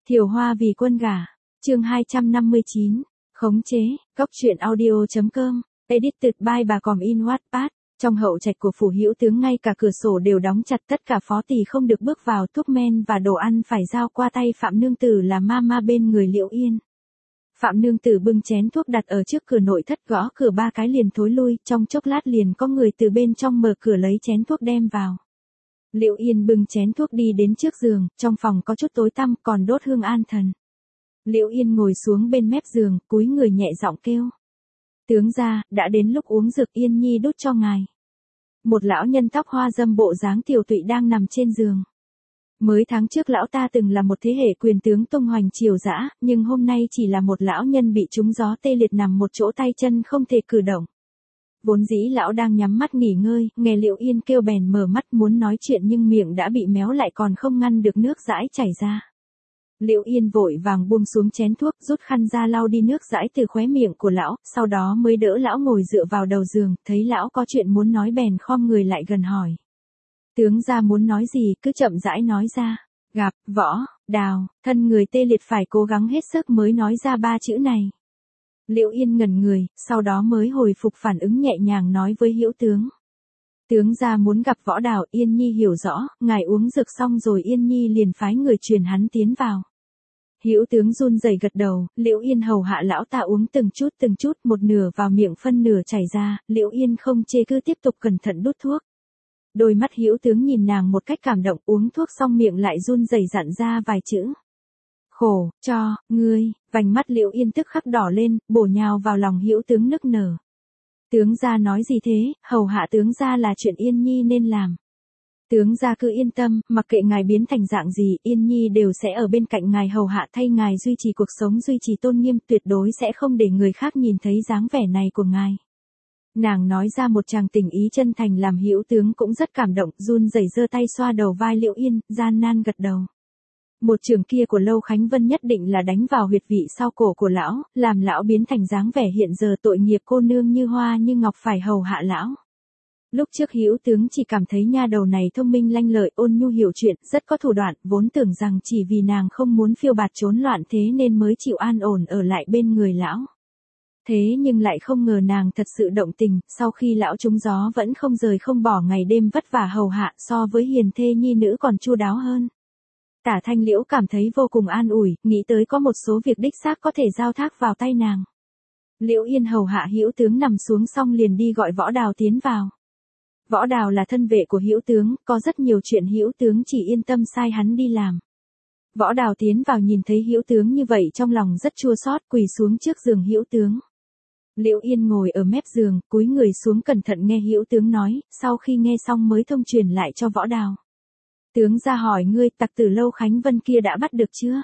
Thiều Hoa vì quân gả. Chương 259. Khống chế. Góc truyện audio.com. Edited by bà Còm in Wattpad. Trong hậu trạch của phủ hữu tướng ngay cả cửa sổ đều đóng chặt, tất cả phó tỳ không được bước vào, thuốc men và đồ ăn phải giao qua tay Phạm nương tử là mama bên người Liễu Yên. Phạm nương tử bưng chén thuốc đặt ở trước cửa nội thất, gõ cửa 3 cái liền thối lui, trong chốc lát liền có người từ bên trong mở cửa lấy chén thuốc đem vào. Liễu Yên bưng chén thuốc đi đến trước giường, trong phòng có chút tối tăm, còn đốt hương an thần. Liễu Yên ngồi xuống bên mép giường, cúi người nhẹ giọng kêu. Tướng gia, đã đến lúc uống dược, Yên nhi đút cho ngài. Một lão nhân tóc hoa râm bộ dáng tiều tụy đang nằm trên giường. Mới tháng trước lão ta từng là một thế hệ quyền tướng tung hoành triều dã, nhưng hôm nay chỉ là một lão nhân bị trúng gió tê liệt nằm một chỗ, tay chân không thể cử động. Vốn dĩ lão đang nhắm mắt nghỉ ngơi, nghe Liễu Yên kêu bèn mở mắt muốn nói chuyện nhưng miệng đã bị méo lại, còn không ngăn được nước dãi chảy ra. Liễu Yên vội vàng buông xuống chén thuốc, rút khăn ra lau đi nước dãi từ khóe miệng của lão, sau đó mới đỡ lão ngồi dựa vào đầu giường, thấy lão có chuyện muốn nói bèn khom người lại gần hỏi. Tướng gia muốn nói gì cứ chậm rãi nói ra. Gặp, Võ, Đào, thân người tê liệt phải cố gắng hết sức mới nói ra 3 chữ này. Liễu Yên ngẩn người, sau đó mới hồi phục phản ứng nhẹ nhàng nói với hữu tướng. Tướng gia muốn gặp Võ Đào. Yên nhi hiểu rõ, ngài uống dược xong rồi Yên nhi liền phái người truyền hắn tiến vào. Hữu tướng run rẩy gật đầu, Liễu Yên hầu hạ lão ta uống từng chút, một nửa vào miệng phân nửa chảy ra, Liễu Yên không chê cứ tiếp tục cẩn thận đút thuốc. Đôi mắt hữu tướng nhìn nàng một cách cảm động, uống thuốc xong miệng lại run rẩy dặn ra vài chữ. Khổ, cho, ngươi, vành mắt Liễu Yên tức khắc đỏ lên, bổ nhào vào lòng hữu tướng nức nở. Tướng gia nói gì thế, hầu hạ tướng gia là chuyện Yên nhi nên làm. Tướng gia cứ yên tâm, mặc kệ ngài biến thành dạng gì, Yên nhi đều sẽ ở bên cạnh ngài hầu hạ thay ngài duy trì cuộc sống, duy trì tôn nghiêm, tuyệt đối sẽ không để người khác nhìn thấy dáng vẻ này của ngài. Nàng nói ra một tràng tình ý chân thành làm hữu tướng cũng rất cảm động, run rẩy giơ tay xoa đầu vai Liễu Yên, gian nan gật đầu. Một trường kia của Lâu Khánh Vân nhất định là đánh vào huyệt vị sau cổ của lão, làm lão biến thành dáng vẻ hiện giờ, tội nghiệp cô nương như hoa như ngọc phải hầu hạ lão. Lúc trước hữu tướng chỉ cảm thấy nha đầu này thông minh lanh lợi, ôn nhu hiểu chuyện, rất có thủ đoạn, vốn tưởng rằng chỉ vì nàng không muốn phiêu bạt trốn loạn thế nên mới chịu an ổn ở lại bên người lão. Thế nhưng lại không ngờ nàng thật sự động tình, sau khi lão trúng gió vẫn không rời không bỏ, ngày đêm vất vả hầu hạ, so với hiền thê nhi nữ còn chu đáo hơn. Tả Thanh Liễu cảm thấy vô cùng an ủi, nghĩ tới có một số việc đích xác có thể giao thác vào tay nàng. Liễu Yên hầu hạ hữu tướng nằm xuống xong liền đi gọi Võ Đào tiến vào. Võ Đào là thân vệ của hữu tướng, có rất nhiều chuyện hữu tướng chỉ yên tâm sai hắn đi làm. Võ Đào tiến vào nhìn thấy hữu tướng như vậy trong lòng rất chua xót, quỳ xuống trước giường hữu tướng. Liễu Yên ngồi ở mép giường, cúi người xuống cẩn thận nghe hữu tướng nói, sau khi nghe xong mới thông truyền lại cho Võ Đào. Tướng gia hỏi ngươi, tặc tử Lâu Khánh Vân kia đã bắt được chưa?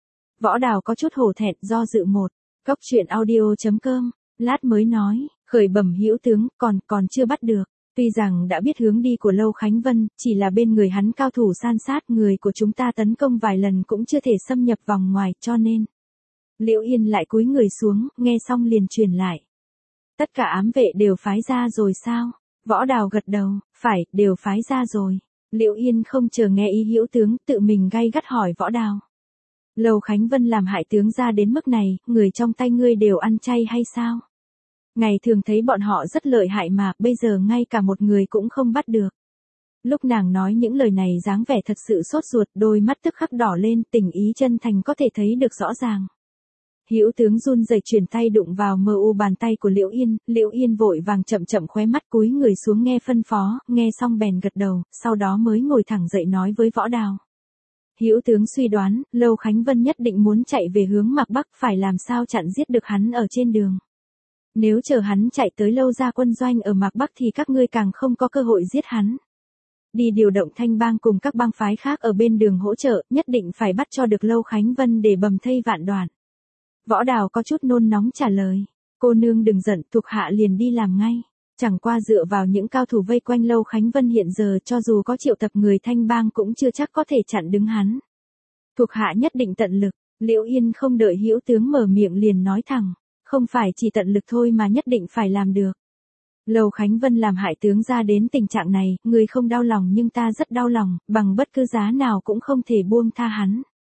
Võ Đào có chút hổ thẹn, do dự một. Góc truyện audio.com, lát mới nói, khởi bẩm hữu tướng, còn chưa bắt được. Tuy rằng đã biết hướng đi của Lâu Khánh Vân, chỉ là bên người hắn cao thủ san sát, người của chúng ta tấn công vài lần cũng chưa thể xâm nhập vòng ngoài, cho nên. Liễu Yên lại cúi người xuống, nghe xong liền truyền lại. Tất cả ám vệ đều phái ra rồi sao? Võ Đào gật đầu, phải, đều phái ra rồi. Liễu Yên không chờ nghe ý hữu tướng, tự mình gay gắt hỏi Võ Đào. Lâu Khánh Vân làm hại tướng gia đến mức này, người trong tay ngươi đều ăn chay hay sao? Ngày thường thấy bọn họ rất lợi hại mà, bây giờ ngay cả một người cũng không bắt được. Lúc nàng nói những lời này dáng vẻ thật sự sốt ruột, đôi mắt tức khắc đỏ lên, tình ý chân thành có thể thấy được rõ ràng. Hữu tướng run rẩy chuyển tay đụng vào mờ u bàn tay của Liễu Yên vội vàng chậm khóe mắt cúi người xuống nghe phân phó, nghe xong bèn gật đầu, sau đó mới ngồi thẳng dậy nói với Võ Đào. Hữu tướng suy đoán, Lâu Khánh Vân nhất định muốn chạy về hướng Mạc Bắc, phải làm sao chặn giết được hắn ở trên đường. Nếu chờ hắn chạy tới Lâu gia quân doanh ở Mạc Bắc thì các ngươi càng không có cơ hội giết hắn. Đi điều động Thanh bang cùng các bang phái khác ở bên đường hỗ trợ, nhất định phải bắt cho được Lâu Khánh Vân để bầm thây vạn đoạn. Võ Đào có chút nôn nóng trả lời. Cô nương đừng giận, thuộc hạ liền đi làm ngay. Chẳng qua dựa vào những cao thủ vây quanh Lâu Khánh Vân hiện giờ, cho dù có triệu tập người Thanh bang cũng chưa chắc có thể chặn đứng hắn. Thuộc hạ nhất định tận lực. Liễu Yên không đợi hữu tướng mở miệng liền nói thẳng. Không phải chỉ tận lực thôi mà nhất định phải làm được. Lâu Khánh Vân làm hại tướng gia đến tình trạng này, người không đau lòng nhưng ta rất đau lòng, bằng bất cứ giá nào cũng không thể buông tha hắn.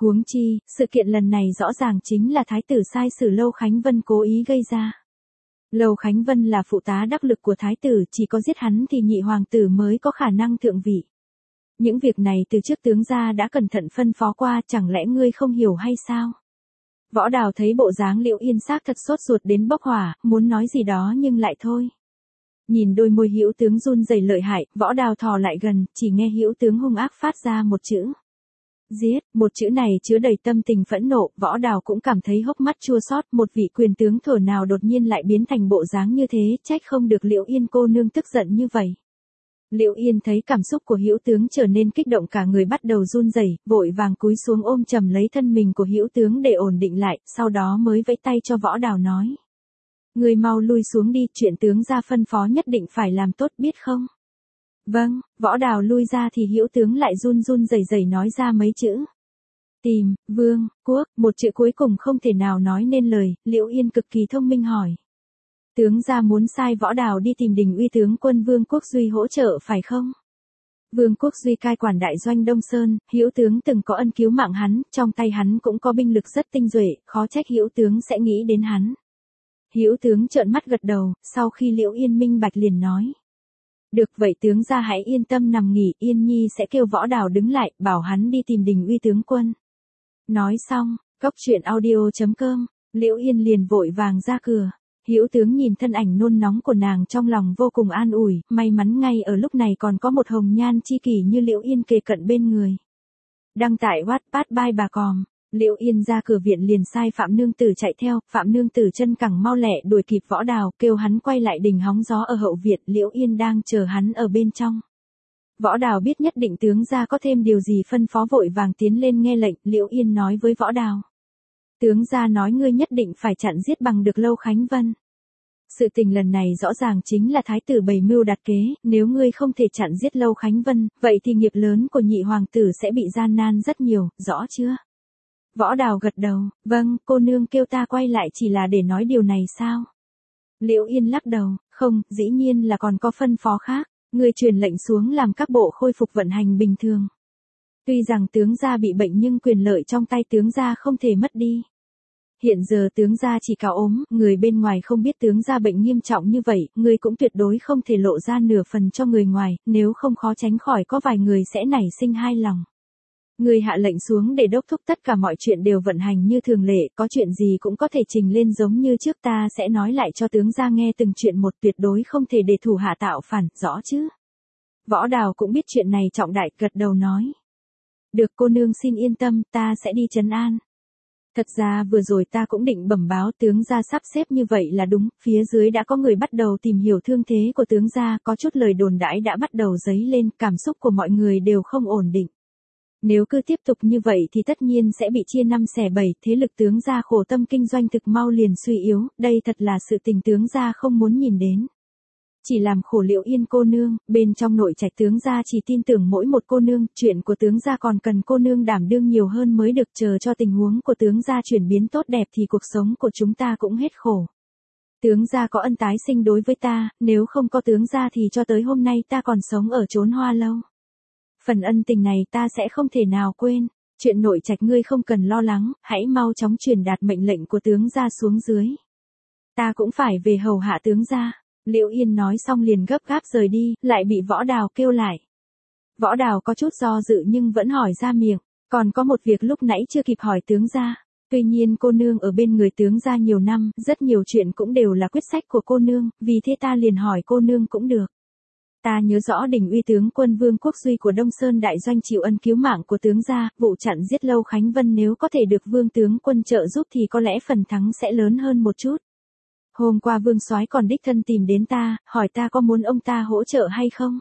Huống chi, sự kiện lần này rõ ràng chính là thái tử sai sử Lâu Khánh Vân cố ý gây ra. Lâu Khánh Vân là phụ tá đắc lực của thái tử, chỉ có giết hắn thì nhị hoàng tử mới có khả năng thượng vị. Những việc này từ trước tướng gia đã cẩn thận phân phó qua, chẳng lẽ ngươi không hiểu hay sao? Võ Đào thấy bộ dáng Liễu Yên xác thật sốt ruột đến bốc hỏa, muốn nói gì đó nhưng lại thôi. Nhìn đôi môi Hữu tướng run rẩy lợi hại, Võ Đào thò lại gần, chỉ nghe Hữu tướng hung ác phát ra một chữ. Giết, một chữ này chứa đầy tâm tình phẫn nộ, Võ Đào cũng cảm thấy hốc mắt chua xót, một vị quyền tướng thổ nào đột nhiên lại biến thành bộ dáng như thế, trách không được Liễu Yên cô nương tức giận như vậy. Liễu Yên thấy cảm xúc của Hữu tướng trở nên kích động, cả người bắt đầu run rẩy, vội vàng cúi xuống ôm chầm lấy thân mình của Hữu tướng để ổn định lại, sau đó mới vẫy tay cho Võ Đào nói: "Ngươi mau lui xuống đi, chuyện tướng gia phân phó nhất định phải làm tốt biết không?" "Vâng." Võ Đào lui ra thì Hữu tướng lại run run rẩy rẩy nói ra mấy chữ: "Tìm, Vương, Quốc", một chữ cuối cùng không thể nào nói nên lời. Liễu Yên cực kỳ thông minh hỏi: "Tướng gia muốn sai Võ Đào đi tìm Đình Uy tướng quân Vương Quốc Duy hỗ trợ phải không?" Vương Quốc Duy cai quản đại doanh Đông Sơn, Hữu tướng từng có ân cứu mạng hắn, trong tay hắn cũng có binh lực rất tinh duệ, khó trách Hữu tướng sẽ nghĩ đến hắn. Hữu tướng trợn mắt gật đầu, sau khi Liễu Yên minh bạch liền nói: "Được vậy tướng gia hãy yên tâm nằm nghỉ, Yên Nhi sẽ kêu Võ Đào đứng lại, bảo hắn đi tìm Đình Uy tướng quân." Nói xong, cốc truyện audio.com, Liễu Yên liền vội vàng ra cửa. Hữu tướng nhìn thân ảnh nôn nóng của nàng trong lòng vô cùng an ủi, may mắn ngay ở lúc này còn có một hồng nhan chi kỷ như Liễu Yên kề cận bên người. Đăng tải Wattpad by bà Còm. Liễu Yên ra cửa viện liền sai Phạm Nương Tử chạy theo, Phạm Nương Tử chân cẳng mau lẹ đuổi kịp Võ Đào, kêu hắn quay lại đình hóng gió ở hậu viện, Liễu Yên đang chờ hắn ở bên trong. Võ Đào biết nhất định tướng gia có thêm điều gì phân phó vội vàng tiến lên nghe lệnh, Liễu Yên nói với Võ Đào: "Tướng gia nói ngươi nhất định phải chặn giết bằng được Lâu Khánh Vân. Sự tình lần này rõ ràng chính là thái tử bày mưu đặt kế, nếu ngươi không thể chặn giết Lâu Khánh Vân, vậy thì nghiệp lớn của nhị hoàng tử sẽ bị gian nan rất nhiều, rõ chưa?" Võ Đào gật đầu: "Vâng, cô nương kêu ta quay lại chỉ là để nói điều này sao?" Liễu Yên lắc đầu: "Không, dĩ nhiên là còn có phân phó khác, ngươi truyền lệnh xuống làm các bộ khôi phục vận hành bình thường. Tuy rằng tướng gia bị bệnh nhưng quyền lợi trong tay tướng gia không thể mất đi. Hiện giờ tướng gia chỉ cao ốm, người bên ngoài không biết tướng gia bệnh nghiêm trọng như vậy, ngươi cũng tuyệt đối không thể lộ ra nửa phần cho người ngoài, nếu không khó tránh khỏi có vài người sẽ nảy sinh hai lòng. Ngươi hạ lệnh xuống để đốc thúc tất cả mọi chuyện đều vận hành như thường lệ, có chuyện gì cũng có thể trình lên giống như trước, ta sẽ nói lại cho tướng gia nghe từng chuyện một, tuyệt đối không thể để thủ hạ tạo phản, rõ chứ?" Võ Đào cũng biết chuyện này trọng đại, gật đầu nói: "Được, cô nương xin yên tâm, ta sẽ đi trấn an. Thật ra vừa rồi ta cũng định bẩm báo tướng gia sắp xếp như vậy là đúng, phía dưới đã có người bắt đầu tìm hiểu thương thế của tướng gia, có chút lời đồn đãi đã bắt đầu dấy lên, cảm xúc của mọi người đều không ổn định. Nếu cứ tiếp tục như vậy thì tất nhiên sẽ bị chia năm xẻ bảy, thế lực tướng gia khổ tâm kinh doanh thực mau liền suy yếu, đây thật là sự tình tướng gia không muốn nhìn đến. Chỉ làm khổ Liễu Yên cô nương, bên trong nội trạch tướng gia chỉ tin tưởng mỗi một cô nương, chuyện của tướng gia còn cần cô nương đảm đương nhiều hơn mới được, chờ cho tình huống của tướng gia chuyển biến tốt đẹp thì cuộc sống của chúng ta cũng hết khổ. Tướng gia có ân tái sinh đối với ta, nếu không có tướng gia thì cho tới hôm nay ta còn sống ở chốn Hoa Lâu. Phần ân tình này ta sẽ không thể nào quên, chuyện nội trạch ngươi không cần lo lắng, hãy mau chóng truyền đạt mệnh lệnh của tướng gia xuống dưới. Ta cũng phải về hầu hạ tướng gia." Liễu Yên nói xong liền gấp gáp rời đi, lại bị Võ Đào kêu lại. Võ Đào có chút do dự nhưng vẫn hỏi ra miệng: "Còn có một việc lúc nãy chưa kịp hỏi tướng gia. Tuy nhiên cô nương ở bên người tướng gia nhiều năm, rất nhiều chuyện cũng đều là quyết sách của cô nương, vì thế ta liền hỏi cô nương cũng được. Ta nhớ rõ Đình Uy tướng quân Vương Quốc Duy của Đông Sơn đại doanh chịu ân cứu mạng của tướng gia, vụ chặn giết Lâu Khánh Vân nếu có thể được Vương tướng quân trợ giúp thì có lẽ phần thắng sẽ lớn hơn một chút. Hôm qua Vương soái còn đích thân tìm đến ta, hỏi ta có muốn ông ta hỗ trợ hay không.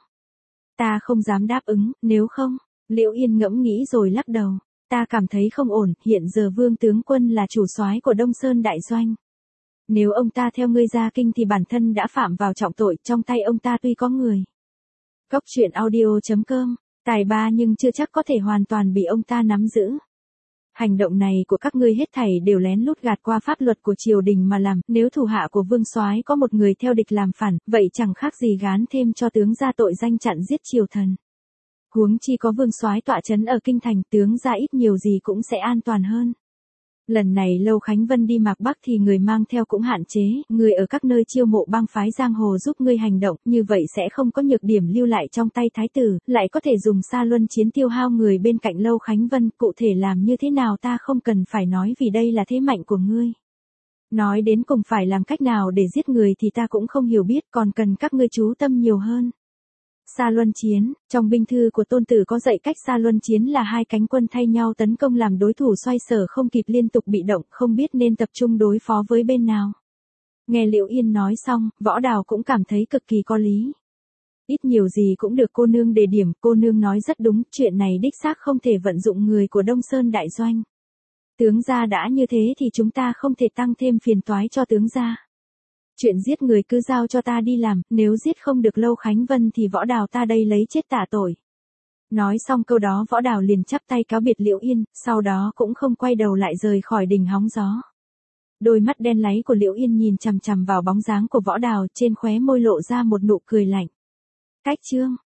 Ta không dám đáp ứng, nếu không." Liễu Yên ngẫm nghĩ rồi lắc đầu: "Ta cảm thấy không ổn, hiện giờ Vương tướng quân là chủ soái của Đông Sơn đại doanh. Nếu ông ta theo ngươi ra kinh thì bản thân đã phạm vào trọng tội, trong tay ông ta tuy có người." Cốc truyện audio.com, tài ba nhưng chưa chắc có thể hoàn toàn bị ông ta nắm giữ. Hành động này của các ngươi hết thảy đều lén lút gạt qua pháp luật của triều đình mà làm, nếu thủ hạ của Vương soái có một người theo địch làm phản, vậy chẳng khác gì gán thêm cho tướng gia tội danh chặn giết triều thần. Huống chi có Vương soái tọa trấn ở kinh thành, tướng ra ít nhiều gì cũng sẽ an toàn hơn. Lần này Lâu Khánh Vân đi Mạc Bắc thì người mang theo cũng hạn chế, người ở các nơi chiêu mộ bang phái giang hồ giúp ngươi hành động, như vậy sẽ không có nhược điểm lưu lại trong tay thái tử, lại có thể dùng xa luân chiến tiêu hao người bên cạnh Lâu Khánh Vân, cụ thể làm như thế nào ta không cần phải nói vì đây là thế mạnh của ngươi. Nói đến cùng phải làm cách nào để giết người thì ta cũng không hiểu biết, còn cần các ngươi chú tâm nhiều hơn. Xa luân chiến, trong binh thư của Tôn Tử có dạy cách xa luân chiến là hai cánh quân thay nhau tấn công làm đối thủ xoay sở không kịp liên tục bị động, không biết nên tập trung đối phó với bên nào. Nghe Liễu Yên nói xong, Võ Đào cũng cảm thấy cực kỳ có lý. Ít nhiều gì cũng được cô nương đề điểm, cô nương nói rất đúng, chuyện này đích xác không thể vận dụng người của Đông Sơn đại doanh. Tướng gia đã như thế thì chúng ta không thể tăng thêm phiền toái cho tướng gia. Chuyện giết người cứ giao cho ta đi làm, nếu giết không được Lâu Khánh Vân thì Võ Đào ta đây lấy chết tạ tội. Nói xong câu đó Võ Đào liền chắp tay cáo biệt Liễu Yên, sau đó cũng không quay đầu lại rời khỏi đỉnh hóng gió. Đôi mắt đen láy của Liễu Yên nhìn chằm chằm vào bóng dáng của Võ Đào, trên khóe môi lộ ra một nụ cười lạnh. Cách chương